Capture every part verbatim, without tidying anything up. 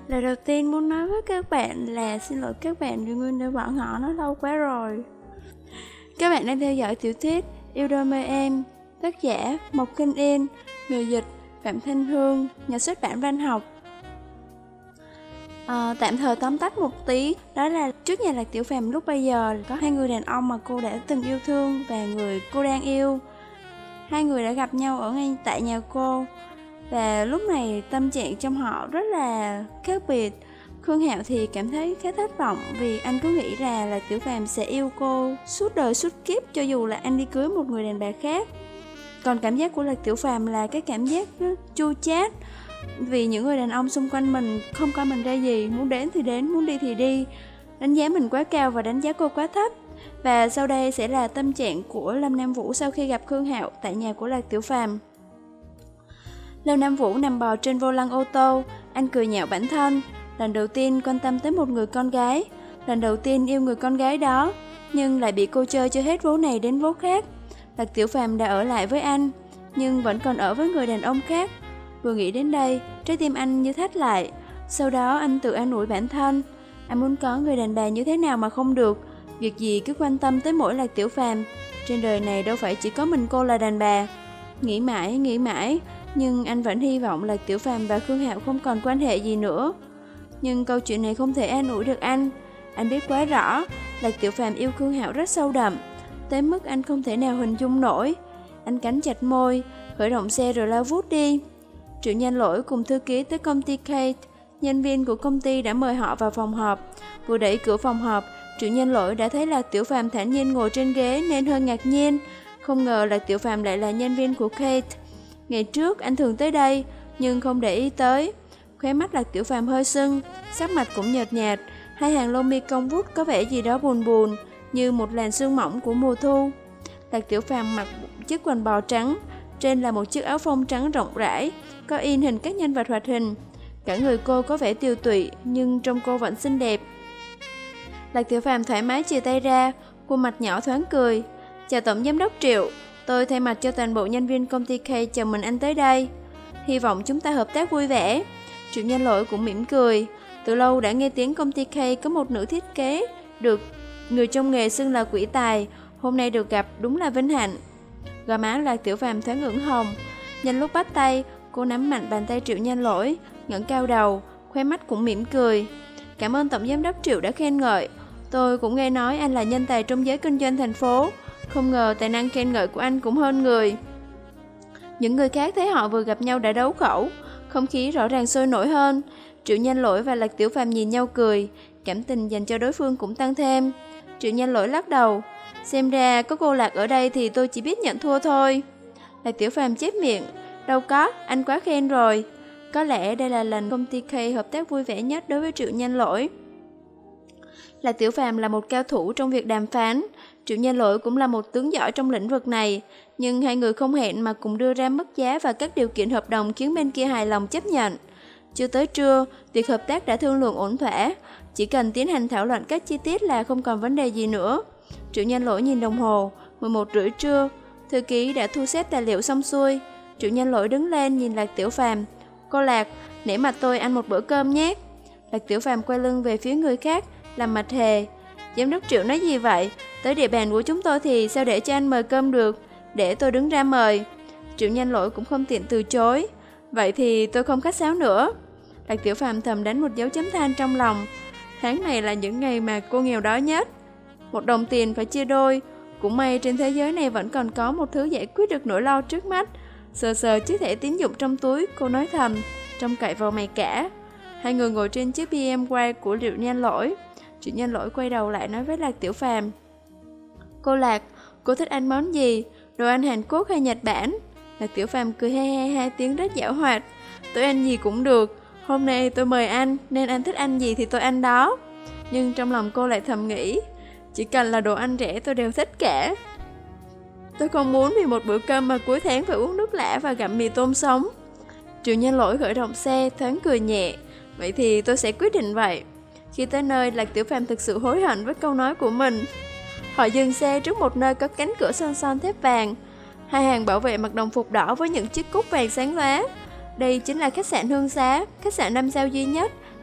Lời đầu tiên muốn nói với các bạn là xin lỗi các bạn vì Nguyên đã bỏ ngỏ nó lâu quá rồi. Các bạn đang theo dõi tiểu thuyết Yêu đôi mê em, tác giả Mộc Kinh Yên, người dịch Phạm Thanh Hương, nhà xuất bản Văn học. À, tạm thời tóm tắt một tí, đó là trước nhà Lạc Tiểu Phàm lúc bây giờ có hai người đàn ông mà cô đã từng yêu thương và người cô đang yêu. Hai người đã gặp nhau ở ngay tại nhà cô, và lúc này tâm trạng trong họ rất là khác biệt. Khương Hạo thì cảm thấy khá thất vọng vì anh cứ nghĩ ra là Tiểu Phàm sẽ yêu cô suốt đời suốt kiếp cho dù là anh đi cưới một người đàn bà khác. Còn cảm giác của Lạc Tiểu Phàm là cái cảm giác chua chát, vì những người đàn ông xung quanh mình không coi mình ra gì, muốn đến thì đến, muốn đi thì đi, đánh giá mình quá cao và đánh giá cô quá thấp. Và sau đây sẽ là tâm trạng của Lâm Nam Vũ sau khi gặp Khương Hạo tại nhà của Lạc Tiểu Phàm. Lâm Nam Vũ nằm bò trên vô lăng ô tô, anh cười nhạo bản thân. Lần đầu tiên quan tâm tới một người con gái, lần đầu tiên yêu người con gái đó, nhưng lại bị cô chơi cho hết vố này đến vố khác. Lạc Tiểu Phàm đã ở lại với anh, nhưng vẫn còn ở với người đàn ông khác. Vừa nghĩ đến đây, trái tim anh như thắt lại. Sau đó anh tự an ủi bản thân, anh muốn có người đàn bà như thế nào mà không được, việc gì cứ quan tâm tới mỗi Lạc Tiểu Phàm. Trên đời này đâu phải chỉ có mình cô là đàn bà. Nghĩ mãi, nghĩ mãi, nhưng anh vẫn hy vọng Lạc Tiểu Phàm và Khương Hạo không còn quan hệ gì nữa. Nhưng câu chuyện này không thể an ủi được anh. Anh biết quá rõ, Lạc Tiểu Phàm yêu Khương Hạo rất sâu đậm, tới mức anh không thể nào hình dung nổi. Anh cắn chặt môi, khởi động xe rồi lao vút đi. Triệu Nhân Lỗi cùng thư ký tới công ty Kate. Nhân viên của công ty đã mời họ vào phòng họp. Vừa đẩy cửa phòng họp, Triệu Nhân Lỗi đã thấy Lạc Tiểu Phàm thản nhiên ngồi trên ghế nên hơi ngạc nhiên. Không ngờ Lạc Tiểu Phàm lại là nhân viên của Kate. Ngày trước anh thường tới đây, nhưng không để ý tới. Khóe mắt Lạc Tiểu Phàm hơi sưng, sắc mặt cũng nhợt nhạt, hai hàng lông mi cong vút có vẻ gì đó buồn buồn, như một làn sương mỏng của mùa thu. Lạc Tiểu Phàm mặc chiếc quần bò trắng, trên là một chiếc áo phông trắng rộng rãi, có in hình các nhân vật hoạt hình. Cả người cô có vẻ tiêu tụy, nhưng trông cô vẫn xinh đẹp. Lạc Tiểu Phàm thoải mái chia tay ra, khuôn mặt nhỏ thoáng cười. Chào Tổng Giám đốc Triệu, tôi thay mặt cho toàn bộ nhân viên công ty K chào mừng anh tới đây. Hy vọng chúng ta hợp tác vui vẻ. Triệu Nhân Lỗi cũng mỉm cười. Từ lâu đã nghe tiếng công ty K có một nữ thiết kế, được người trong nghề xưng là quỷ tài. Hôm nay được gặp đúng là vinh hạnh. Gò má Lạc Tiểu Phàm thoáng ửng hồng. Nhân lúc bắt tay, cô nắm mạnh bàn tay Triệu Nhân Lỗi, ngẩng cao đầu, khóe mắt cũng mỉm cười. Cảm ơn Tổng Giám đốc Triệu đã khen ngợi. Tôi cũng nghe nói anh là nhân tài trong giới kinh doanh thành phố. Không ngờ tài năng khen ngợi của anh cũng hơn người. Những người khác thấy họ vừa gặp nhau đã đấu khẩu, không khí rõ ràng sôi nổi hơn. Triệu Nhân Lỗi và Lạc Tiểu Phàm nhìn nhau cười, cảm tình dành cho đối phương cũng tăng thêm. Triệu Nhân Lỗi lắc đầu, xem ra có cô Lạc ở đây thì tôi chỉ biết nhận thua thôi. Lạc Tiểu Phàm chép miệng, đâu có, anh quá khen rồi. Có lẽ đây là lần công ty K hợp tác vui vẻ nhất đối với Triệu Nhân Lỗi. Lạc Tiểu Phàm là một cao thủ trong việc đàm phán, Triệu Nhân Lỗi cũng là một tướng giỏi trong lĩnh vực này, nhưng hai người không hẹn mà cùng đưa ra mức giá và các điều kiện hợp đồng khiến bên kia hài lòng chấp nhận. Chưa tới trưa, việc hợp tác đã thương lượng ổn thỏa, chỉ cần tiến hành thảo luận các chi tiết là không còn vấn đề gì nữa. Triệu Nhân Lỗi nhìn đồng hồ, mười một rưỡi trưa, thư ký đã thu xếp tài liệu xong xuôi. Triệu Nhân Lỗi đứng lên nhìn Lạc Tiểu Phàm, cô Lạc, nể mặt tôi ăn một bữa cơm nhé. Lạc Tiểu Phàm quay lưng về phía người khác, làm mặt hề. Giám đốc Triệu nói gì vậy? Tới địa bàn của chúng tôi thì sao để cho anh mời cơm được? Để tôi đứng ra mời. Triệu Nhân Lỗi cũng không tiện từ chối. Vậy thì tôi không khách sáo nữa. Lạc Tiểu Phàm thầm đánh một dấu chấm than trong lòng. Tháng này là những ngày mà cô nghèo đói nhất. Một đồng tiền phải chia đôi. Cũng may trên thế giới này vẫn còn có một thứ giải quyết được nỗi lo trước mắt. Sờ sờ chiếc thẻ tín dụng trong túi, cô nói thầm, trông cậy vào mày cả. Hai người ngồi trên chiếc bê em vê của Triệu Nhân Lỗi. Triệu Nhân Lỗi quay đầu lại nói với Lạc Tiểu Phàm, cô Lạc, cô thích ăn món gì? Đồ ăn Hàn Quốc hay Nhật Bản? Lạc Tiểu Phàm cười he he hai tiếng rất giảo hoạt. Tôi ăn gì cũng được. Hôm nay tôi mời anh, nên anh thích ăn gì thì tôi ăn đó. Nhưng trong lòng cô lại thầm nghĩ, chỉ cần là đồ ăn rẻ tôi đều thích cả. Tôi không muốn vì một bữa cơm mà cuối tháng phải uống nước lã và gặm mì tôm sống. Triệu Nhân Lỗi khởi động xe, thoáng cười nhẹ. Vậy thì tôi sẽ quyết định vậy. Khi tới nơi, Lạc Tiểu Phàm thực sự hối hận với câu nói của mình. Họ dừng xe trước một nơi có cánh cửa son son thép vàng. Hai hàng bảo vệ mặc đồng phục đỏ với những chiếc cúc vàng sáng lóa. Đây chính là khách sạn Hương Xá, khách sạn năm sao duy nhất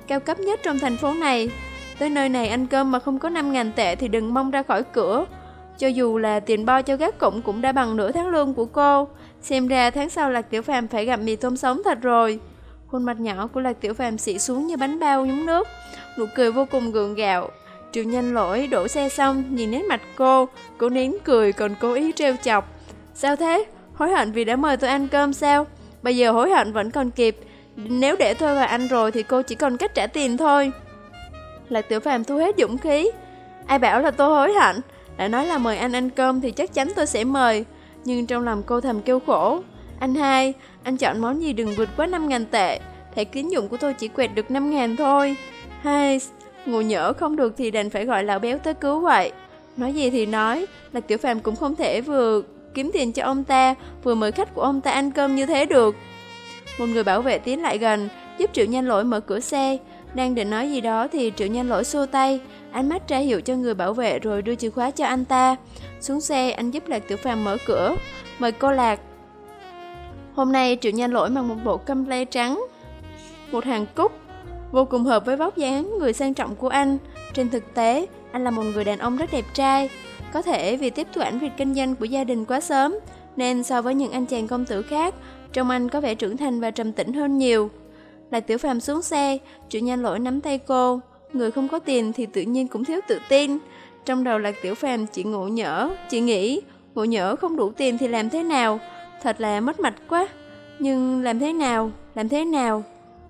cao cấp nhất trong thành phố này. Tới nơi này ăn cơm mà không có năm ngàn tệ thì đừng mong ra khỏi cửa. Cho dù là tiền bo cho gác cụm cũng đã bằng nửa tháng lương của cô. Xem ra tháng sau Lạc Tiểu Phàm phải gặp mì tôm sống thật rồi. Khuôn mặt nhỏ của Lạc Tiểu Phàm xị xuống như bánh bao nhúng nước, nụ cười vô cùng gượng gạo. Triệu Nhân Lỗi đổ xe xong, nhìn nét mặt cô, cô nín cười còn cố ý trêu chọc. Sao thế? Hối hận vì đã mời tôi ăn cơm sao? Bây giờ hối hận vẫn còn kịp. Nếu để tôi vào ăn rồi thì cô chỉ còn cách trả tiền thôi. Lạc Tiểu Phàm thu hết dũng khí. Ai bảo là tôi hối hận? Đã nói là mời anh ăn cơm thì chắc chắn tôi sẽ mời. Nhưng trong lòng cô thầm kêu khổ. Anh hai, anh chọn món gì đừng vượt quá năm ngàn tệ. Thẻ tín dụng của tôi chỉ quẹt được năm ngàn thôi. Hai, ngủ nhỡ không được thì đành phải gọi lão béo tới cứu vậy. Nói gì thì nói, Lạc Tiểu Phàm cũng không thể vừa kiếm tiền cho ông ta, vừa mời khách của ông ta ăn cơm như thế được. Một người bảo vệ tiến lại gần, giúp Triệu Nhân Lỗi mở cửa xe. Đang định nói gì đó thì Triệu Nhân Lỗi xua tay, ánh mắt ra hiệu cho người bảo vệ rồi đưa chìa khóa cho anh ta. Xuống xe, anh giúp Lạc Tiểu Phàm mở cửa. Mời cô Lạc. Hôm nay Triệu Nhân Lỗi mặc một bộ căm lê trắng, một hàng cúc, vô cùng hợp với vóc dáng người sang trọng của anh. Trên thực tế, anh là một người đàn ông rất đẹp trai. Có thể vì tiếp thụ ảnh việc kinh doanh của gia đình quá sớm, nên so với những anh chàng công tử khác, trông anh có vẻ trưởng thành và trầm tĩnh hơn nhiều. Lạc Tiểu Phàm xuống xe, Triệu Nhân Lỗi nắm tay cô. Người không có tiền thì tự nhiên cũng thiếu tự tin. Trong đầu Lạc Tiểu Phàm chỉ ngộ nhỡ, chỉ nghĩ ngộ nhỡ không đủ tiền thì làm thế nào. Thật là mất mặt quá. Nhưng làm thế nào, làm thế nào?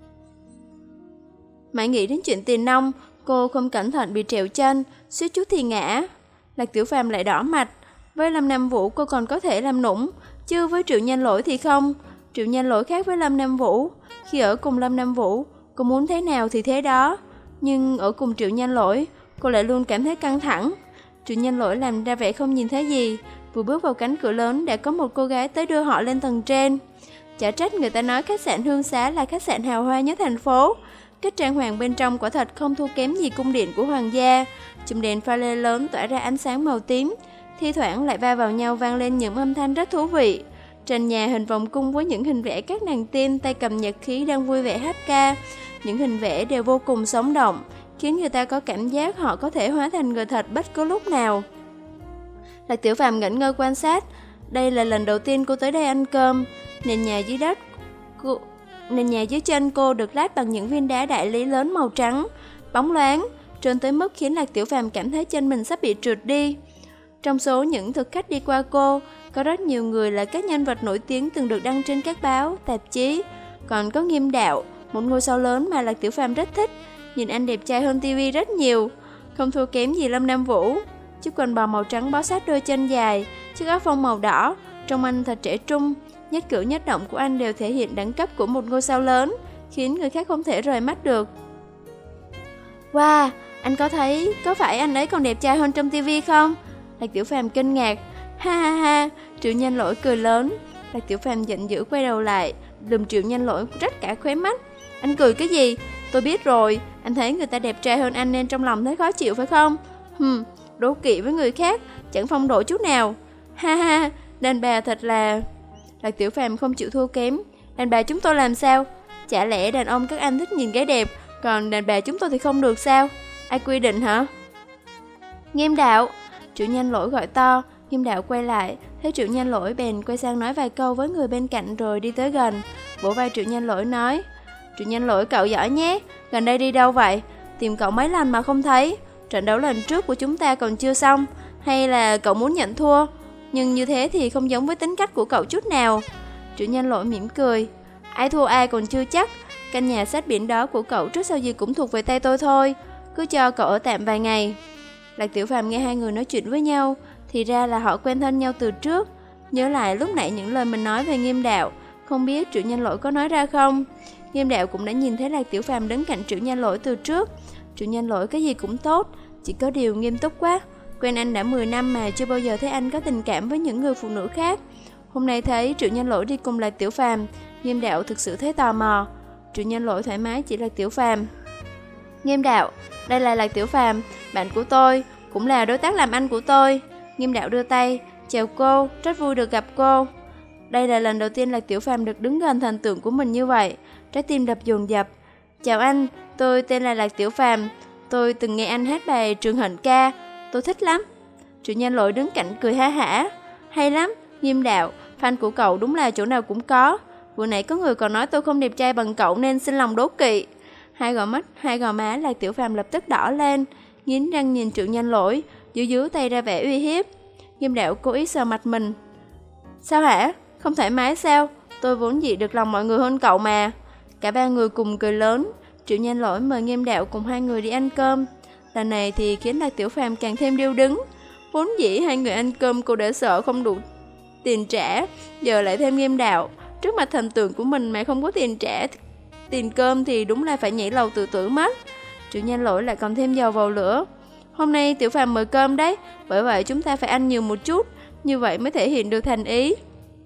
Mãi nghĩ đến chuyện tiền nong, cô không cẩn thận bị trèo chân, suýt chút thì ngã. Lạc Tiểu Phàm lại đỏ mặt. Với Lâm Nam Vũ cô còn có thể làm nũng, chứ với Triệu Nhân Lỗi thì không. Triệu Nhân Lỗi khác với Lâm Nam Vũ. Khi ở cùng Lâm Nam Vũ, cô muốn thế nào thì thế đó. Nhưng ở cùng Triệu Nhân Lỗi, cô lại luôn cảm thấy căng thẳng. Triệu Nhân Lỗi làm ra vẻ không nhìn thấy gì. Vừa bước vào cánh cửa lớn đã có một cô gái tới đưa họ lên tầng trên. Chả trách người ta nói khách sạn Hương Xá là khách sạn hào hoa nhất thành phố. Cách trang hoàng bên trong quả thật không thua kém gì cung điện của hoàng gia. Chùm đèn pha lê lớn tỏa ra ánh sáng màu tím, thi thoảng lại va vào nhau vang lên những âm thanh rất thú vị. Trần nhà hình vòng cung với những hình vẽ các nàng tiên tay cầm nhật khí đang vui vẻ hát ca. Những hình vẽ đều vô cùng sống động, khiến người ta có cảm giác họ có thể hóa thành người thật bất cứ lúc nào. Lạc Tiểu Phàm ngẩn ngơ quan sát. Đây là lần đầu tiên cô tới đây ăn cơm. Nền nhà dưới đất cô... Nền nhà dưới chân cô được lát bằng những viên đá đại lý lớn màu trắng, bóng loáng, trơn tới mức khiến Lạc Tiểu Phàm cảm thấy chân mình sắp bị trượt đi. Trong số những thực khách đi qua cô, có rất nhiều người là các nhân vật nổi tiếng từng được đăng trên các báo, tạp chí. Còn có Nghiêm Đạo, một ngôi sao lớn mà Lạc Tiểu Phàm rất thích. Nhìn anh đẹp trai hơn ti vi rất nhiều, không thua kém gì Lâm Nam Vũ. Chiếc quần bò màu trắng bó sát đôi chân dài, chiếc áo phông màu đỏ, trông anh thật trẻ trung. Nhất cử nhất động của anh đều thể hiện đẳng cấp của một ngôi sao lớn, khiến người khác không thể rời mắt được. Wow, anh có thấy, có phải anh ấy còn đẹp trai hơn trong tivi không? Lạc Tiểu Phàm kinh ngạc. Ha ha ha, Triệu Nhân Lỗi cười lớn. Lạc Tiểu Phàm giận dữ quay đầu lại, lườm Triệu Nhân Lỗi rách cả khóe mắt. Anh cười cái gì? Tôi biết rồi, anh thấy người ta đẹp trai hơn anh nên trong lòng thấy khó chịu phải không? Hừm, đố kỵ với người khác, chẳng phong độ chút nào. Ha ha, đàn bà thật là... Lạc Tiểu Phàm không chịu thua kém. Đàn bà chúng tôi làm sao? Chả lẽ đàn ông các anh thích nhìn gái đẹp, còn đàn bà chúng tôi thì không được sao? Ai quy định hả? Nghiêm Đạo, Triệu Nhân Lỗi gọi to. Nghiêm Đạo quay lại, thấy Triệu Nhân Lỗi bèn quay sang nói vài câu với người bên cạnh rồi đi tới gần, vỗ vai Triệu Nhân Lỗi nói: Triệu Nhân Lỗi cậu giỏi nhé, gần đây đi đâu vậy? Tìm cậu mấy lần mà không thấy. Trận đấu lần trước của chúng ta còn chưa xong, hay là cậu muốn nhận thua? Nhưng như thế thì không giống với tính cách của cậu chút nào. Triệu Nhân Lỗi mỉm cười. Ai thua ai còn chưa chắc. Căn nhà sát biển đó của cậu trước sau gì cũng thuộc về tay tôi thôi. Cứ cho cậu ở tạm vài ngày. Lạc Tiểu Phàm nghe hai người nói chuyện với nhau, thì ra là họ quen thân nhau từ trước. Nhớ lại lúc nãy những lời mình nói về Nghiêm Đạo, không biết Triệu Nhân Lỗi có nói ra không. Nghiêm Đạo cũng đã nhìn thấy Lạc Tiểu Phàm đứng cạnh Triệu Nhân Lỗi từ trước. Triệu Nhân Lỗi cái gì cũng tốt, chỉ có điều nghiêm túc quá. Quen anh đã mười năm mà chưa bao giờ thấy anh có tình cảm với những người phụ nữ khác. Hôm nay thấy Triệu Nhân Lỗi đi cùng Lạc Tiểu Phàm, Nghiêm Đạo thực sự thấy tò mò. Triệu Nhân Lỗi thoải mái chỉ Lạc Tiểu Phàm. Nghiêm Đạo, đây là Lạc Tiểu Phàm, bạn của tôi, cũng là đối tác làm ăn của tôi. Nghiêm Đạo đưa tay, chào cô, rất vui được gặp cô. Đây là lần đầu tiên Lạc Tiểu Phàm được đứng gần thần tượng của mình như vậy, trái tim đập dồn dập. Chào anh, tôi tên là Lạc Tiểu Phàm. Tôi từng nghe anh hát bài Trường Hận Ca, tôi thích lắm. Chủ nhân Lỗi đứng cạnh cười ha hả. Hay lắm, Nghiêm Đạo, fan của cậu đúng là chỗ nào cũng có. Vừa nãy có người còn nói tôi không đẹp trai bằng cậu nên xin lòng đố kỵ. Hai gò mắt, hai gò má Lạc Tiểu Phàm lập tức đỏ lên, nghiến răng nhìn Triệu Nhân Lỗi, dưới dưới tay ra vẻ uy hiếp. Nghiêm Đạo cố ý sờ mặt mình. Sao hả? Không thoải mái sao? Tôi vốn dĩ được lòng mọi người hơn cậu mà. Cả ba người cùng cười lớn. Triệu Nhân Lỗi mời Nghiêm Đạo cùng hai người đi ăn cơm. Lần này thì khiến Lạc Tiểu Phàm càng thêm điêu đứng. Vốn dĩ hai người ăn cơm cô đã sợ không đủ tiền trả, giờ lại thêm Nghiêm Đạo. Trước mặt thần tượng của mình mà không có tiền trả tiền cơm thì đúng là phải nhảy lầu tự tử mất. Triệu Nhân Lỗi lại còn thêm dầu vào lửa. Hôm nay Tiểu Phàm mời cơm đấy, bởi vậy chúng ta phải ăn nhiều một chút, như vậy mới thể hiện được thành ý.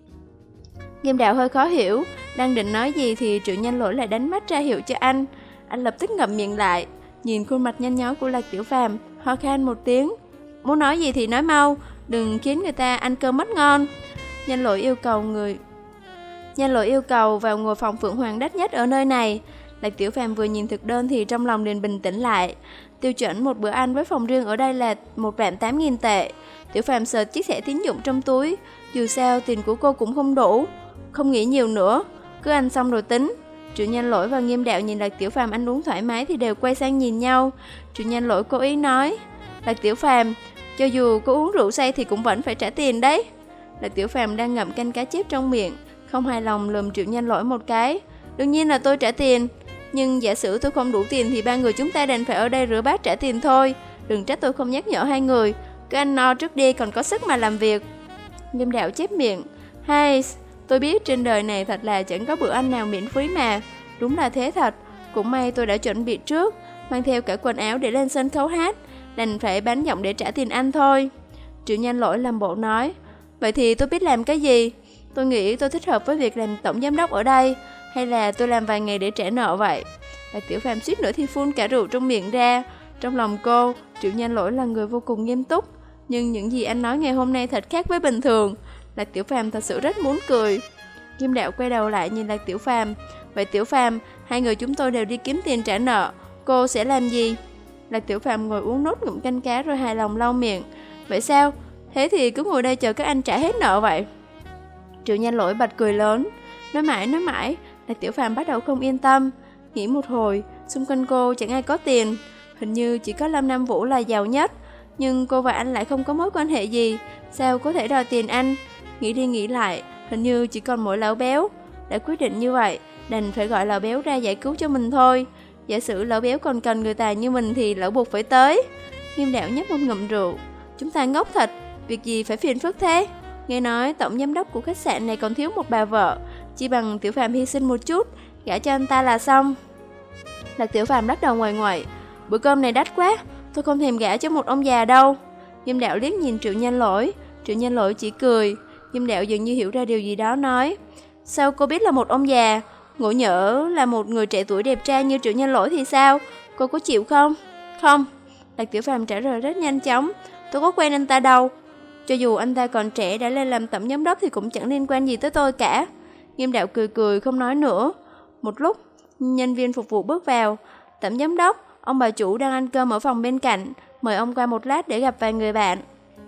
Nghiêm Đạo hơi khó hiểu, đang định nói gì thì Triệu Nhân Lỗi lại đánh mắt ra hiệu cho anh. Anh lập tức ngậm miệng lại, nhìn khuôn mặt nhăn nhó của Lạc Tiểu Phàm, ho khan một tiếng. Muốn nói gì thì nói mau, đừng khiến người ta ăn cơm mất ngon. Nhân Lỗi yêu cầu người Nhân Lỗi yêu cầu vào ngồi phòng Phượng Hoàng đắt nhất ở nơi này. Lạc Tiểu Phàm vừa nhìn thực đơn thì trong lòng liền bình tĩnh lại. Tiêu chuẩn một bữa ăn với phòng riêng ở đây là một vạn tám nghìn tệ. Tiểu Phàm sờ chiếc thẻ tín dụng trong túi, dù sao tiền của cô cũng không đủ. Không nghĩ nhiều nữa, cứ ăn xong rồi tính. Chủ Nhân Lỗi và Nghiêm Đạo nhìn Lạc Tiểu Phàm ăn uống thoải mái thì đều quay sang nhìn nhau. Chủ Nhân Lỗi cố ý nói, Lạc Tiểu Phàm, cho dù có uống rượu say thì cũng vẫn phải trả tiền đấy. Lạc Tiểu Phàm đang ngậm canh cá chép trong miệng, không hài lòng lườm Triệu Nhân Lỗi một cái. Đương nhiên là tôi trả tiền, nhưng giả sử tôi không đủ tiền thì ba người chúng ta đành phải ở đây rửa bát trả tiền thôi. Đừng trách tôi không nhắc nhở hai người, cứ ăn no trước đi còn có sức mà làm việc. Nghiêm Đạo chép miệng, hay, tôi biết trên đời này thật là chẳng có bữa ăn nào miễn phí mà. Đúng là thế thật, cũng may tôi đã chuẩn bị trước, mang theo cả quần áo để lên sân khấu hát, đành phải bán giọng để trả tiền ăn thôi. Triệu Nhân Lỗi làm bộ nói, vậy thì tôi biết làm cái gì? Tôi nghĩ tôi thích hợp với việc làm tổng giám đốc ở đây, hay là tôi làm vài ngày để trả nợ vậy? Lạc Tiểu Phàm suýt nữa thì phun cả rượu trong miệng ra. Trong lòng cô, Triệu Nhân Lỗi là người vô cùng nghiêm túc, nhưng những gì anh nói ngày hôm nay thật khác với bình thường. Lạc Tiểu Phàm thật sự rất muốn cười. Nghiêm Đạo quay đầu lại nhìn Lạc Tiểu Phàm, vậy Tiểu Phàm, hai người chúng tôi đều đi kiếm tiền trả nợ, cô sẽ làm gì? Lạc Tiểu Phàm ngồi uống nốt ngụm canh cá rồi hài lòng lau miệng. Vậy sao? Thế thì cứ ngồi đây chờ các anh trả hết nợ vậy? Triệu Nhân Lỗi bật cười lớn. Nói mãi nói mãi, Lạc Tiểu Phàm bắt đầu không yên tâm. Nghĩ một hồi, xung quanh cô chẳng ai có tiền, hình như chỉ có Lâm Nam Vũ là giàu nhất, nhưng cô và anh lại không có mối quan hệ gì, sao có thể đòi tiền anh? Nghĩ đi nghĩ lại, hình như chỉ còn mỗi Lão Béo. Đã quyết định như vậy, đành phải gọi Lão Béo ra giải cứu cho mình thôi. Giả sử Lão Béo còn cần người tài như mình thì Lão buộc phải tới. Nghiêm Đạo nhấp một ngụm rượu. Chúng ta ngốc thật, việc gì phải phiền phức thế? Nghe nói tổng giám đốc của khách sạn này còn thiếu một bà vợ, chỉ bằng Tiểu Phàm hy sinh một chút, gả cho anh ta là xong. Lạc Tiểu Phàm lắc đầu ngoài ngoại, bữa cơm này đắt quá, tôi không thèm gả cho một ông già đâu. Nghiêm Đạo liếc nhìn Triệu Nhân Lỗi, Triệu Nhân Lỗi chỉ cười. Nghiêm Đạo dường như hiểu ra điều gì đó nói, sao cô biết là một ông già? Ngộ nhỡ là một người trẻ tuổi đẹp trai như Triệu Nhân Lỗi thì sao? Cô có chịu không? Không. Lạc Tiểu Phàm trả lời rất nhanh chóng, tôi có quen anh ta đâu. Cho dù anh ta còn trẻ đã lên làm tổng giám đốc thì cũng chẳng liên quan gì tới tôi cả. Nghiêm Đạo cười cười không nói nữa. Một lúc, nhân viên phục vụ bước vào. Tổng giám đốc, ông bà chủ đang ăn cơm ở phòng bên cạnh, mời ông qua một lát để gặp vài người bạn.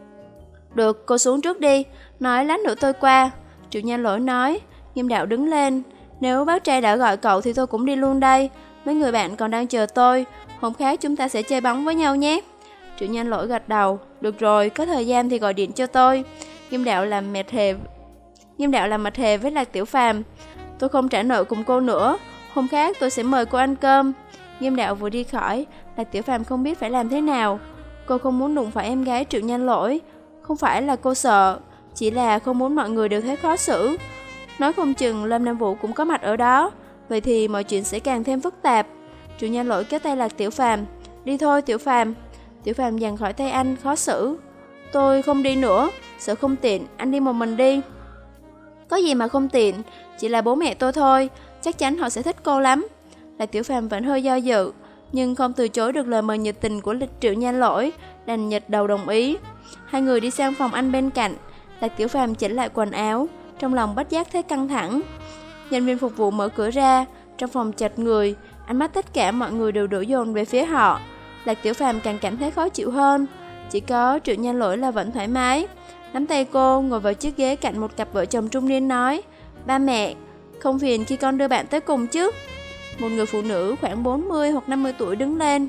Được, cô xuống trước đi, nói lát nữa tôi qua. Triệu Nhân Lỗi nói. Nghiêm Đạo đứng lên, nếu bác trai đã gọi cậu thì tôi cũng đi luôn đây. Mấy người bạn còn đang chờ tôi, hôm khác chúng ta sẽ chơi bóng với nhau nhé. Triệu Nhân Lỗi gật đầu, được rồi, có thời gian thì gọi điện cho tôi. Nghiêm Đạo làm mệt hề Nghiêm Đạo làm mặt hề với Lạc Tiểu Phàm, tôi không trả nợ cùng cô nữa, hôm khác tôi sẽ mời cô ăn cơm. Nghiêm Đạo vừa đi khỏi, Lạc Tiểu Phàm không biết phải làm thế nào. Cô không muốn đụng phải em gái Triệu Nhân Lỗi, không phải là cô sợ, chỉ là không muốn mọi người đều thấy khó xử. Nói không chừng Lâm Nam Vũ cũng có mặt ở đó, vậy thì mọi chuyện sẽ càng thêm phức tạp. Triệu Nhân Lỗi kéo tay Lạc Tiểu Phàm, đi thôi Tiểu Phàm. Tiểu Phàm giằng khỏi tay anh, khó xử. Tôi không đi nữa, sợ không tiện, anh đi một mình đi. Có gì mà không tiện, chỉ là bố mẹ tôi thôi, chắc chắn họ sẽ thích cô lắm. Lạc Tiểu Phàm vẫn hơi do dự, nhưng không từ chối được lời mời nhiệt tình của Lịch Triệu Nhân Lỗi, đành nhật đầu đồng ý. Hai người đi sang phòng ăn bên cạnh, Lạc Tiểu Phàm chỉnh lại quần áo, trong lòng bất giác thấy căng thẳng. Nhân viên phục vụ mở cửa ra, trong phòng chật người, Ánh mắt tất cả mọi người đều đổ dồn về phía họ. Lạc Tiểu Phàm càng cảm thấy khó chịu hơn. Chỉ có Triệu Nhan Lỗi là vẫn thoải mái, nắm tay cô ngồi vào chiếc ghế cạnh một cặp vợ chồng trung niên nói: Ba mẹ, không phiền khi con đưa bạn tới cùng chứ? Một người phụ nữ khoảng bốn mươi hoặc năm mươi tuổi đứng lên.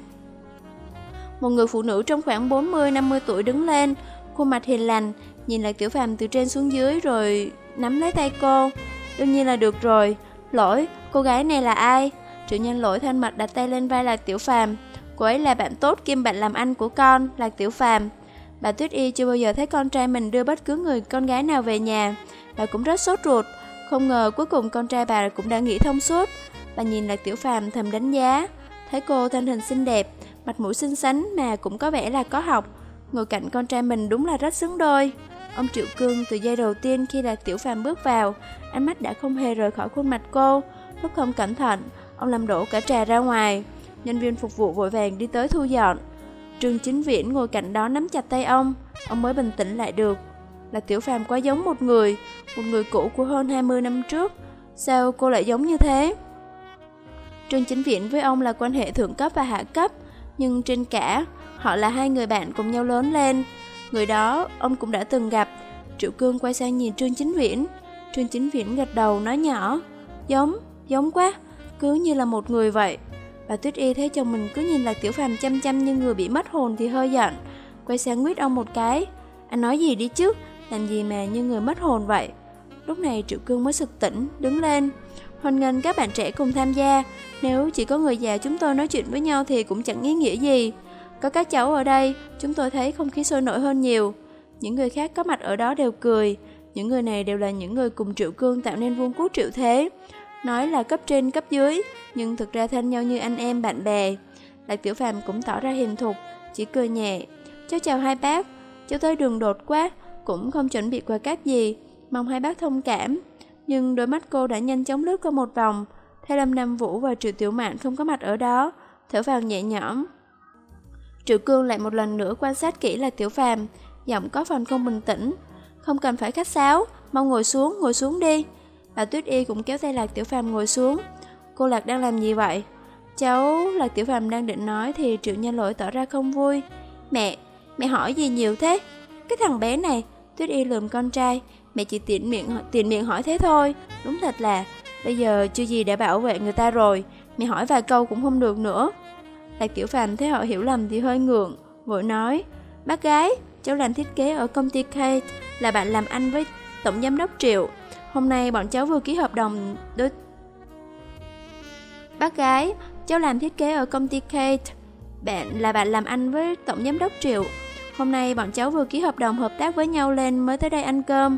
Một người phụ nữ trong khoảng bốn mươi năm mươi tuổi đứng lên, khuôn mặt hiền lành, nhìn Lạc Tiểu Phàm từ trên xuống dưới rồi nắm lấy tay cô. Đương nhiên là được rồi. Lỗi, cô gái này là ai? Triệu Nhân Lỗi thân mật đặt tay lên vai Lạc Tiểu Phàm. Cô ấy là bạn tốt kiêm bạn làm ăn của con, Lạc Tiểu Phàm. Bà Tuyết Y chưa bao giờ thấy con trai mình đưa bất cứ người con gái nào về nhà. Bà cũng rất sốt ruột. Không ngờ cuối cùng con trai bà cũng đã nghĩ thông suốt. Bà nhìn Lạc Tiểu Phàm thầm đánh giá. Thấy cô thân hình xinh đẹp, mặt mũi xinh xắn mà cũng có vẻ là có học. Ngồi cạnh con trai mình đúng là rất xứng đôi. Ông Triệu Cương từ giây đầu tiên khi Lạc Tiểu Phàm bước vào, ánh mắt đã không hề rời khỏi khuôn mặt cô. Lúc không cẩn thận, ông làm đổ cả trà ra ngoài. Nhân viên phục vụ vội vàng đi tới thu dọn. Trương Chính Viễn ngồi cạnh đó nắm chặt tay ông. Ông mới bình tĩnh lại được. Lạc Tiểu Phàm quá giống một người, một người cũ của hơn hai mươi năm trước. Sao cô lại giống như thế? Trương Chính Viễn với ông là quan hệ thượng cấp và hạ cấp, nhưng trên cả, họ là hai người bạn cùng nhau lớn lên. Người đó ông cũng đã từng gặp. Triệu Cương quay sang nhìn Trương Chính Viễn. Trương Chính Viễn gật đầu nói nhỏ: Giống, giống quá, cứ như là một người vậy. Bà Tuyết Y thấy chồng mình cứ nhìn Lạc Tiểu Phàm chăm chăm như người bị mất hồn thì hơi giận. Quay sang nguyết ông một cái: Anh nói gì đi chứ, làm gì mà như người mất hồn vậy? Lúc này Triệu Cương mới sực tỉnh, đứng lên: Hoan nghênh các bạn trẻ cùng tham gia. Nếu chỉ có người già chúng tôi nói chuyện với nhau thì cũng chẳng ý nghĩa gì. Có các cháu ở đây, chúng tôi thấy không khí sôi nổi hơn nhiều. Những người khác có mặt ở đó đều cười. Những người này đều là những người cùng Triệu Cương tạo nên Vương quốc Triệu Thế. Nói là cấp trên cấp dưới, nhưng thực ra thân nhau như anh em bạn bè. Lạc Tiểu Phàm cũng tỏ ra hiền thục, chỉ cười nhẹ: Cháu chào hai bác, cháu tới đường đột quá, cũng không chuẩn bị quà cáp gì, mong hai bác thông cảm. Nhưng đôi mắt cô đã nhanh chóng lướt qua một vòng, thấy Lâm Nam Vũ và Triệu Tiểu Mạn không có mặt ở đó, thở vào nhẹ nhõm. Triệu Cương lại một lần nữa quan sát kỹ Lạc Tiểu Phàm, giọng có phần không bình tĩnh: Không cần phải khách sáo, mau ngồi xuống, ngồi xuống đi. Bà Tuyết Y cũng kéo tay Lạc Tiểu Phàm ngồi xuống. Cô Lạc đang làm gì vậy? Cháu... Lạc Tiểu Phàm đang định nói thì Triệu Nhân Lỗi tỏ ra không vui. Mẹ, mẹ hỏi gì nhiều thế? Cái thằng bé này. Tuyết Y lườm con trai: Mẹ chỉ tiện miệng, tiện miệng hỏi thế thôi. Đúng thật là bây giờ chưa gì đã bảo vệ người ta rồi, mẹ hỏi vài câu cũng không được nữa. Lạc Tiểu Phàm thấy họ hiểu lầm thì hơi ngượng, vội nói: Bác gái, cháu làm thiết kế ở công ty Kate, là bạn làm ăn với tổng giám đốc Triệu. Hôm nay bọn cháu vừa ký hợp đồng đối... Bác gái, cháu làm thiết kế ở công ty Kate, bạn là bạn làm ăn với tổng giám đốc Triệu. Hôm nay bọn cháu vừa ký hợp đồng hợp tác với nhau lên mới tới đây ăn cơm.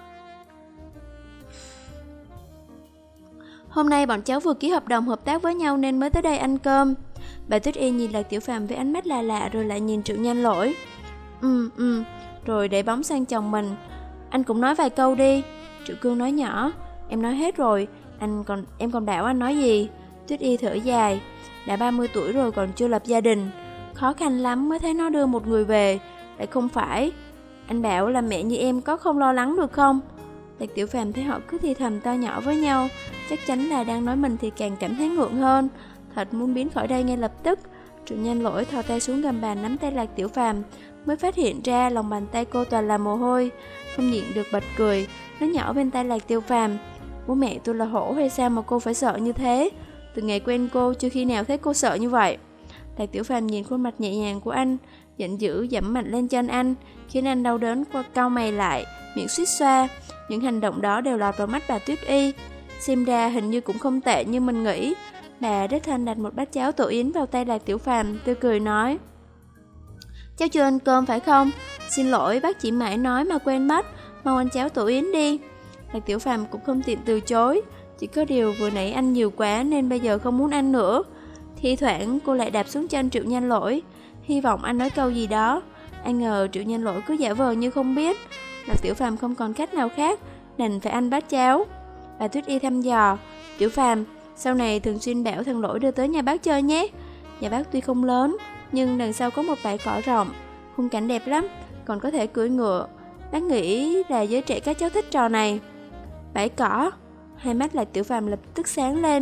Hôm nay bọn cháu vừa ký hợp đồng hợp tác với nhau nên mới tới đây ăn cơm. Bà Tuyết Y nhìn Lạc Tiểu Phàm với ánh mắt lạ lạ rồi lại nhìn Triệu Nhân Lỗi. Ừ, ừ, rồi để bóng sang chồng mình. Anh cũng nói vài câu đi. Triệu Cương nói nhỏ: Em nói hết rồi, anh còn em còn bảo anh nói gì? Tuyết Y thở dài: Đã ba mươi tuổi rồi còn chưa lập gia đình, khó khăn lắm mới thấy nó đưa một người về, lại không phải. Anh bảo là mẹ như em có không lo lắng được không? Lạc Tiểu Phàm thấy họ cứ thì thầm to nhỏ với nhau, chắc chắn là đang nói mình thì càng cảm thấy ngượng hơn, thật muốn biến khỏi đây ngay lập tức. Triệu Nhân Lỗi thò tay xuống gầm bàn nắm tay Lạc Tiểu Phàm, mới phát hiện ra lòng bàn tay cô toàn là mồ hôi, không nhịn được bật cười, nói nhỏ bên tai Lạc Tiểu Phàm: Bố mẹ tôi là hổ hay sao mà cô phải sợ như thế? Từ ngày quen cô chưa khi nào thấy cô sợ như vậy. Lạc Tiểu Phàm nhìn khuôn mặt nhẹ nhàng của anh, giận dữ giẫm mạnh lên chân anh, khiến anh đau đớn qua cau mày lại, miệng suýt xoa. Những hành động đó đều lọt vào mắt bà Tuyết Y. Xem ra hình như cũng không tệ như mình nghĩ. Bà đích thân đặt một bát cháo tổ yến vào tay Lạc Tiểu Phàm, tươi cười nói: Cháu chưa ăn cơm phải không? Xin lỗi, bác chỉ mãi nói mà quên mất, mau ăn cháo tổ yến đi. Lạc Tiểu Phàm cũng không tiện từ chối, chỉ có điều vừa nãy ăn nhiều quá nên bây giờ không muốn ăn nữa. Thi thoảng cô lại đạp xuống chân Triệu Nhân Lỗi, hy vọng anh nói câu gì đó. Ai ngờ Triệu Nhân Lỗi cứ giả vờ như không biết. Lạc Tiểu Phàm không còn cách nào khác, đành phải ăn bát cháo. Bà Tuyết Y thăm dò: Tiểu Phàm, sau này thường xuyên bảo thằng Lỗi đưa tới nhà bác chơi nhé. Nhà bác tuy không lớn, nhưng đằng sau có một bãi cỏ rộng, khung cảnh đẹp lắm, còn có thể cưỡi ngựa. Bác nghĩ là giới trẻ các cháu thích trò này. Bãi cỏ? Hai mắt Lạc Tiểu Phàm lập tức sáng lên.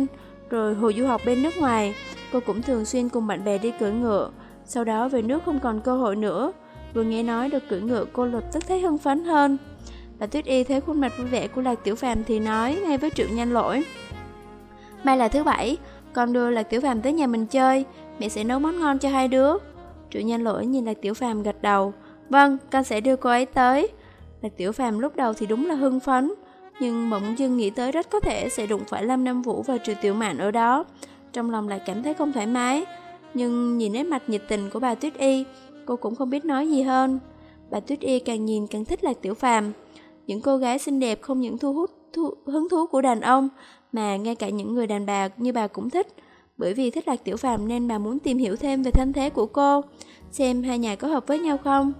Rồi hồi du học bên nước ngoài, cô cũng thường xuyên cùng bạn bè đi cưỡi ngựa. Sau đó về nước không còn cơ hội nữa. Vừa nghe nói được cưỡi ngựa, cô lập tức thấy hưng phấn hơn. Bà Tuyết Y thấy khuôn mặt vui vẻ của Lạc Tiểu Phàm thì nói ngay với Triệu Nhanh Lỗi: mai là thứ bảy, con đưa Lạc Tiểu Phàm tới nhà mình chơi, mẹ sẽ nấu món ngon cho hai đứa. Triệu Nhanh Lỗi nhìn Lạc Tiểu Phàm gật đầu: vâng, con sẽ đưa cô ấy tới. Lạc Tiểu Phàm lúc đầu thì đúng là hưng phấn, nhưng bỗng dưng nghĩ tới rất có thể sẽ đụng phải Lâm Nam Vũ và Triệu Tiểu Mạn ở đó, trong lòng lại cảm thấy không thoải mái. Nhưng nhìn nét mặt nhiệt tình của bà Tuyết Y, cô cũng không biết nói gì hơn. Bà Tuyết Y càng nhìn càng thích Lạc Tiểu Phàm. Những cô gái xinh đẹp không những thu hút thu, hứng thú của đàn ông, mà ngay cả những người đàn bà như bà cũng thích. Bởi vì thích Lạc Tiểu Phàm nên bà muốn tìm hiểu thêm về thân thế của cô, xem hai nhà có hợp với nhau không.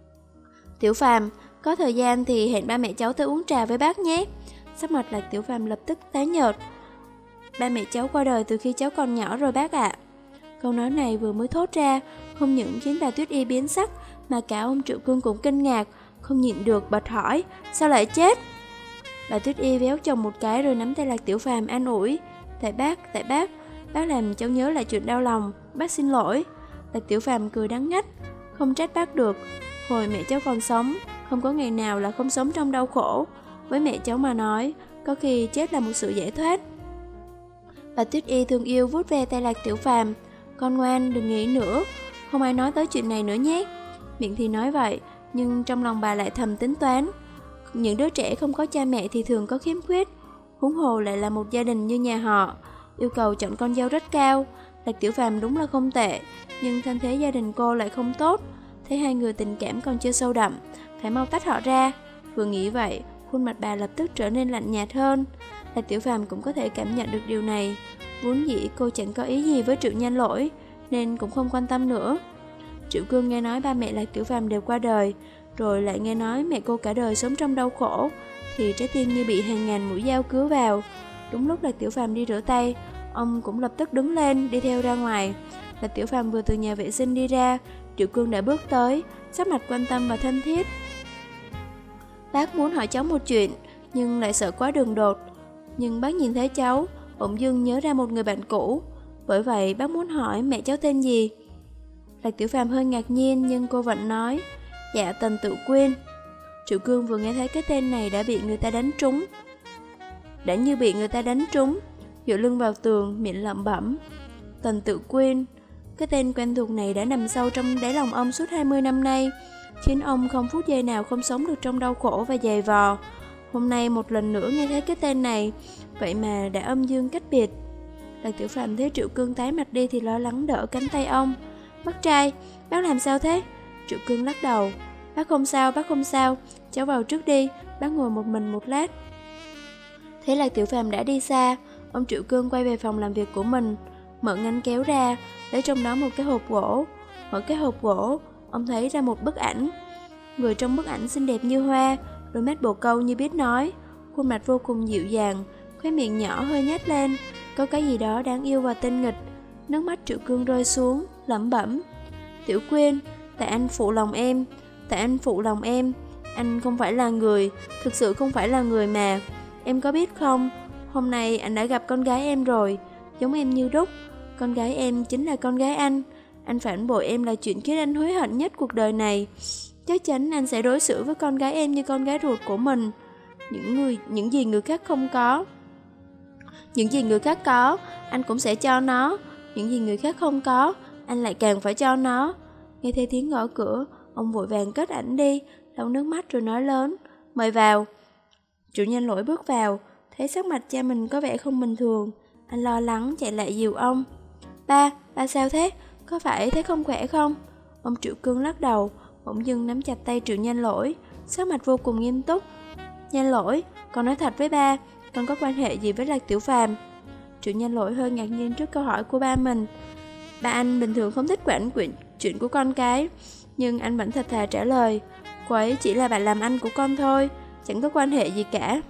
Tiểu Phàm, có thời gian thì hẹn ba mẹ cháu tới uống trà với bác nhé. Sắc mặt Lạc Tiểu Phàm lập tức tái nhợt. Ba mẹ cháu qua đời từ khi cháu còn nhỏ rồi bác ạ. Câu nói này vừa mới thốt ra, không những khiến bà Tuyết Y biến sắc, mà cả ông Triệu Cương cũng kinh ngạc, không nhịn được bật hỏi: sao lại chết? Bà Tuyết Y véo chồng một cái rồi nắm tay Lạc Tiểu Phàm an ủi: tại bác, tại bác, bác làm cháu nhớ lại chuyện đau lòng, bác xin lỗi. Lạc Tiểu Phàm cười đắng ngắt: không trách bác được, hồi mẹ cháu còn sống, không có ngày nào là không sống trong đau khổ. Với mẹ cháu mà nói, có khi chết là một sự giải thoát. Bà Tuyết Y thương yêu vuốt ve tay Lạc Tiểu Phàm: con ngoan, đừng nghĩ nữa, không ai nói tới chuyện này nữa nhé. Miệng thì nói vậy, nhưng trong lòng bà lại thầm tính toán. Những đứa trẻ không có cha mẹ thì thường có khiếm khuyết, huống hồ lại là một gia đình như nhà họ, yêu cầu chọn con dâu rất cao. Lạc Tiểu Phàm đúng là không tệ, nhưng thân thế gia đình cô lại không tốt. Thấy hai người tình cảm còn chưa sâu đậm, phải mau tách họ ra. Vừa nghĩ vậy, khuôn mặt bà lập tức trở nên lạnh nhạt hơn. Lạc Tiểu Phàm cũng có thể cảm nhận được điều này. Vốn dĩ cô chẳng có ý gì với Triệu Nhanh Lỗi, nên cũng không quan tâm nữa. Triệu Cương nghe nói ba mẹ Lạc Tiểu Phàm đều qua đời, rồi lại nghe nói mẹ cô cả đời sống trong đau khổ, thì trái tim như bị hàng ngàn mũi dao cứa vào. Đúng lúc Lạc Tiểu Phàm đi rửa tay, ông cũng lập tức đứng lên đi theo ra ngoài. Lạc Tiểu Phàm vừa từ nhà vệ sinh đi ra, Triệu Cương đã bước tới, sắc mặt quan tâm và thân thiết. Bác muốn hỏi cháu một chuyện, nhưng lại sợ quá đường đột. Nhưng bác nhìn thấy cháu, bỗng dưng nhớ ra một người bạn cũ, bởi vậy bác muốn hỏi mẹ cháu tên gì. Lạc Tiểu Phàm hơi ngạc nhiên, nhưng cô vẫn nói: dạ, Tần Tự Quyên. Triệu Cương vừa nghe thấy cái tên này đã bị người ta đánh trúng, đã như bị người ta đánh trúng, dựa lưng vào tường, miệng lẩm bẩm: Tần Tự Quyên. Cái tên quen thuộc này đã nằm sâu trong đáy lòng ông suốt hai mươi năm nay, khiến ông không phút giây nào không sống được trong đau khổ và dày vò. Hôm nay một lần nữa nghe thấy cái tên này, vậy mà đã âm dương cách biệt. Lạc Tiểu Phàm thấy Triệu Cương tái mặt đi thì lo lắng đỡ cánh tay ông: bác trai, bác làm sao thế? Triệu Cương lắc đầu: bác không sao, bác không sao, cháu vào trước đi, bác ngồi một mình một lát. Thế là Tiểu Phàm đã đi xa, ông Triệu Cương quay về phòng làm việc của mình, mở ngăn kéo ra, lấy trong đó một cái hộp gỗ. Mở cái hộp gỗ, ông thấy ra một bức ảnh. Người trong bức ảnh xinh đẹp như hoa, đôi mắt bồ câu như biết nói, khuôn mặt vô cùng dịu dàng, khóe miệng nhỏ hơi nhếch lên, có cái gì đó đáng yêu và tinh nghịch. Nước mắt Triệu Cương rơi xuống, lẩm bẩm: Tiểu Quyên, tại anh phụ lòng em, tại anh phụ lòng em, anh không phải là người, thực sự không phải là người mà. Em có biết không, hôm nay anh đã gặp con gái em rồi, giống em như đúc. Con gái em chính là con gái anh. Anh phản bội em là chuyện khiến anh hối hận nhất cuộc đời này. Chắc chắn anh sẽ đối xử với con gái em như con gái ruột của mình. Những người, những gì người khác không có, những gì người khác có, anh cũng sẽ cho nó. Những gì người khác không có, anh lại càng phải cho nó. Nghe thấy tiếng gõ cửa, ông vội vàng cất ảnh đi, lau nước mắt rồi nói lớn: Mời vào. Chủ Nhanh Lỗi bước vào, thấy sắc mặt cha mình có vẻ không bình thường. Anh lo lắng chạy lại dìu ông: Ba, ba sao thế? Có phải thế không khỏe không? Ông Triệu Cương lắc đầu, bỗng dưng nắm chặt tay Triệu Nhanh Lỗi, sắc mặt vô cùng nghiêm túc. Nhanh Lỗi, con nói thật với ba, con có quan hệ gì với Lạc Tiểu Phàm? Triệu Nhanh Lỗi hơi ngạc nhiên trước câu hỏi của ba mình. Ba anh bình thường không thích quản quyện chuyện của con cái, nhưng anh vẫn thật thà trả lời: Cô ấy chỉ là bạn làm ăn của con thôi, chẳng có quan hệ gì cả.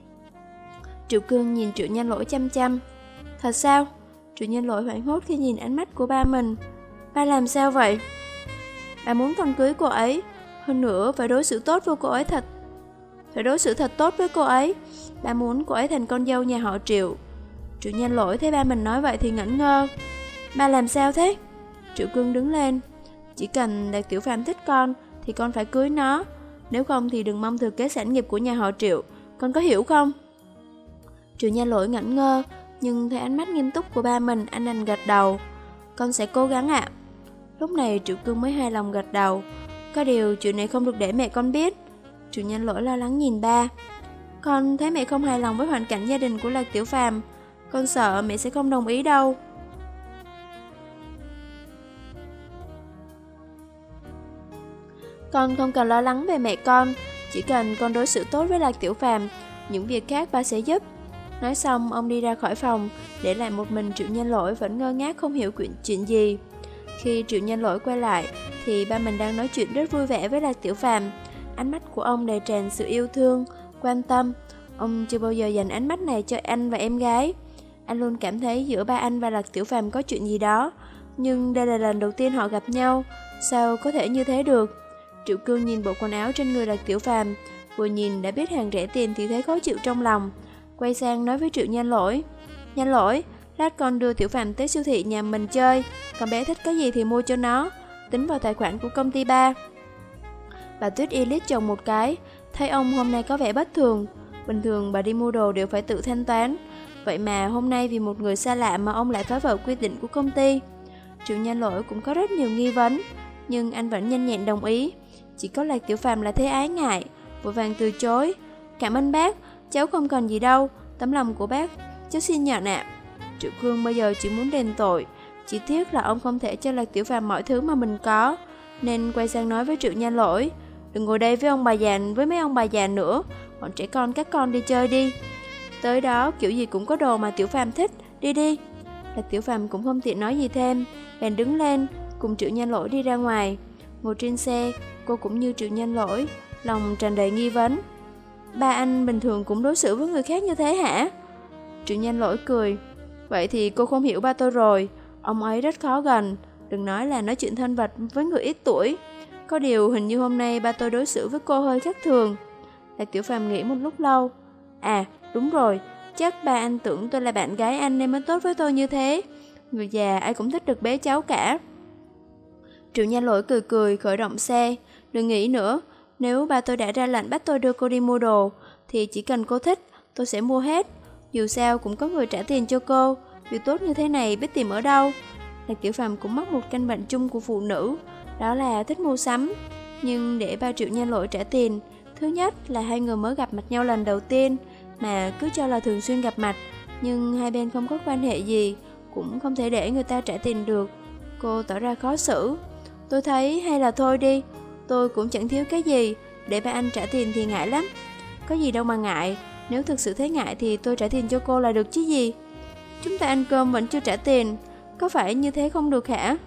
Triệu Cương nhìn Triệu Nhanh Lỗi chăm chăm. Thật sao? Triệu Nhanh Lỗi hoảng hốt khi nhìn ánh mắt của ba mình. Ba làm sao vậy? Ba muốn con cưới cô ấy, hơn nữa phải đối xử tốt với cô ấy thật. Phải đối xử thật tốt với cô ấy. Ba muốn cô ấy thành con dâu nhà họ Triệu. Triệu Nhân Lỗi thấy ba mình nói vậy thì ngẩn ngơ. Ba làm sao thế? Triệu Cương đứng lên. Chỉ cần Lạc Tiểu Phàm thích con thì con phải cưới nó, nếu không thì đừng mong thừa kế sản nghiệp của nhà họ Triệu, con có hiểu không? Triệu Nhân Lỗi ngẩn ngơ, nhưng thấy ánh mắt nghiêm túc của ba mình, anh đành gật đầu. Con sẽ cố gắng ạ. Lúc này Triệu Cương mới hài lòng gật đầu. Có điều chuyện này không được để mẹ con biết. Triệu Nhân Lỗi lo lắng nhìn ba. Con thấy mẹ không hài lòng với hoàn cảnh gia đình của Lạc Tiểu Phàm, con sợ mẹ sẽ không đồng ý đâu. Con không cần lo lắng về mẹ con, chỉ cần con đối xử tốt với Lạc Tiểu Phàm, những việc khác ba sẽ giúp. Nói xong ông đi ra khỏi phòng, để lại một mình Triệu Nhân Lỗi vẫn ngơ ngác không hiểu chuyện, chuyện gì. Khi Triệu Nhân Lỗi quay lại thì ba mình đang nói chuyện rất vui vẻ với Lạc Tiểu Phàm. Ánh mắt của ông đầy tràn sự yêu thương, quan tâm. Ông chưa bao giờ dành ánh mắt này cho anh và em gái. Anh luôn cảm thấy giữa ba anh và Lạc Tiểu Phàm có chuyện gì đó, nhưng đây là lần đầu tiên họ gặp nhau, sao có thể như thế được? Triệu Cương nhìn bộ quần áo trên người Lạc Tiểu Phàm, vừa nhìn đã biết hàng rẻ tiền thì thấy khó chịu trong lòng. Quay sang nói với Triệu Nhân Lỗi. Nhân Lỗi, lát con đưa Tiểu Phàm tới siêu thị nhà mình chơi, con bé thích cái gì thì mua cho nó, tính vào tài khoản của công ty ba. Bà Tuyết Y liếc chồng một cái, thấy ông hôm nay có vẻ bất thường. Bình thường bà đi mua đồ đều phải tự thanh toán, vậy mà hôm nay vì một người xa lạ mà ông lại phá vỡ quy định của công ty. Triệu Nhân Lỗi cũng có rất nhiều nghi vấn, nhưng anh vẫn nhanh nhẹn đồng ý. Chỉ có Lạc Tiểu Phàm là thấy ái ngại, vội vàng từ chối. Cảm ơn bác, cháu không cần gì đâu, tấm lòng của bác cháu xin nhận ạ. Triệu Cương bây giờ chỉ muốn đền tội, chỉ tiếc là ông không thể cho Lạc Tiểu Phàm mọi thứ mà mình có, nên quay sang nói với Triệu Nhân Lỗi. Đừng ngồi đây với ông bà già, với mấy ông bà già nữa, bọn trẻ con các con đi chơi đi. Tới đó kiểu gì cũng có đồ mà Tiểu Phàm thích, đi đi. Lạc Tiểu Phàm cũng không tiện nói gì thêm, bèn đứng lên cùng Triệu Nhân Lỗi đi ra ngoài. Ngồi trên xe, cô cũng như Triệu Nhân Lỗi, lòng tràn đầy nghi vấn. Ba anh bình thường cũng đối xử với người khác như thế hả? Triệu Nhân Lỗi cười. Vậy thì cô không hiểu ba tôi rồi, ông ấy rất khó gần, đừng nói là nói chuyện thân vật với người ít tuổi. Có điều hình như hôm nay ba tôi đối xử với cô hơi khác thường. Lạc Tiểu Phàm nghĩ một lúc lâu. À đúng rồi, chắc ba anh tưởng tôi là bạn gái anh nên mới tốt với tôi như thế. Người già ai cũng thích được bé cháu cả. Triệu Nhân Lỗi cười cười khởi động xe. Đừng nghĩ nữa, nếu ba tôi đã ra lệnh bắt tôi đưa cô đi mua đồ thì chỉ cần cô thích tôi sẽ mua hết. Dù sao cũng có người trả tiền cho cô, điều tốt như thế này biết tìm ở đâu. Lạc Tiểu Phàm cũng mắc một căn bệnh chung của phụ nữ, đó là thích mua sắm. Nhưng để ba Triệu Nhân Lỗi trả tiền, thứ nhất là hai người mới gặp mặt nhau lần đầu tiên, mà cứ cho là thường xuyên gặp mặt, nhưng hai bên không có quan hệ gì, cũng không thể để người ta trả tiền được. Cô tỏ ra khó xử. Tôi thấy hay là thôi đi, tôi cũng chẳng thiếu cái gì, để ba anh trả tiền thì ngại lắm. Có gì đâu mà ngại, nếu thực sự thấy ngại thì tôi trả tiền cho cô là được chứ gì. Chúng ta ăn cơm vẫn chưa trả tiền, có phải như thế không được hả?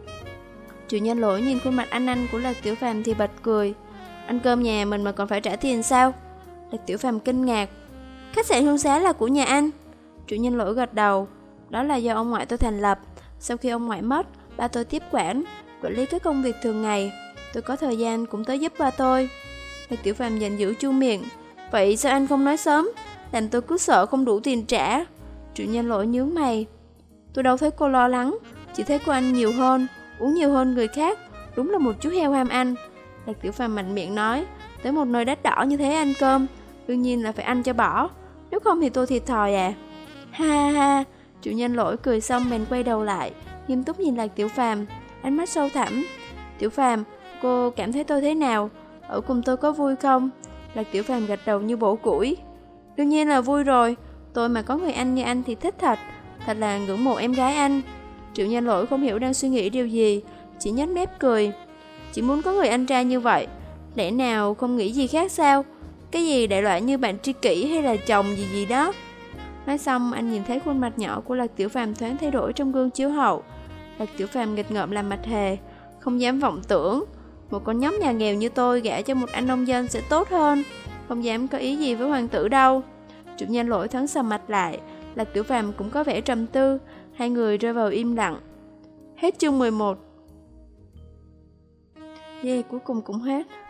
Triệu Nhân Lỗi nhìn khuôn mặt anh anh của Lạc Tiểu Phàm thì bật cười. Ăn cơm nhà mình mà còn phải trả tiền sao? Lạc Tiểu Phàm kinh ngạc. Khách sạn Hương Xá là của nhà anh. Triệu Nhân Lỗi gật đầu. Đó là do ông ngoại tôi thành lập. Sau khi ông ngoại mất, ba tôi tiếp quản, quản lý các công việc thường ngày. Tôi có thời gian cũng tới giúp ba tôi. Lạc Tiểu Phàm giận dữ chu miệng. Vậy sao anh không nói sớm, làm tôi cứ sợ không đủ tiền trả. Triệu Nhân Lỗi nhướng mày. Tôi đâu thấy cô lo lắng, chỉ thấy cô ăn nhiều hơn, uống nhiều hơn người khác, đúng là một chú heo ham ăn. Lạc Tiểu Phàm mạnh miệng nói. Tới một nơi đắt đỏ như thế ăn cơm, đương nhiên là phải ăn cho bỏ, nếu không thì tôi thiệt thòi à. Ha ha ha. Triệu Nhân Lỗi cười xong bèn quay đầu lại, nghiêm túc nhìn Lạc Tiểu Phàm, ánh mắt sâu thẳm. Tiểu Phàm, cô cảm thấy tôi thế nào? Ở cùng tôi có vui không? Lạc Tiểu Phàm gật đầu như bổ củi. Đương nhiên là vui rồi, tôi mà có người anh như anh thì thích thật, thật là ngưỡng mộ em gái anh. Triệu Nhân Lỗi không hiểu đang suy nghĩ điều gì, chỉ nhếch mép cười. Chỉ muốn có người anh trai như vậy, lẽ nào không nghĩ gì khác sao? Cái gì đại loại như bạn tri kỷ hay là chồng gì gì đó. Nói xong anh nhìn thấy khuôn mặt nhỏ của Lạc Tiểu Phàm thoáng thay đổi trong gương chiếu hậu. Lạc Tiểu Phàm nghịch ngợm làm mặt hề, không dám vọng tưởng. Một con nhóm nhà nghèo như tôi gả cho một anh nông dân sẽ tốt hơn, không dám có ý gì với hoàng tử đâu. Triệu Nhân Lỗi thoáng sầm mặt lại, Lạc Tiểu Phàm cũng có vẻ trầm tư. Hai người rơi vào im lặng. Hết chương mười một. Yeah, cuối cùng cũng hết.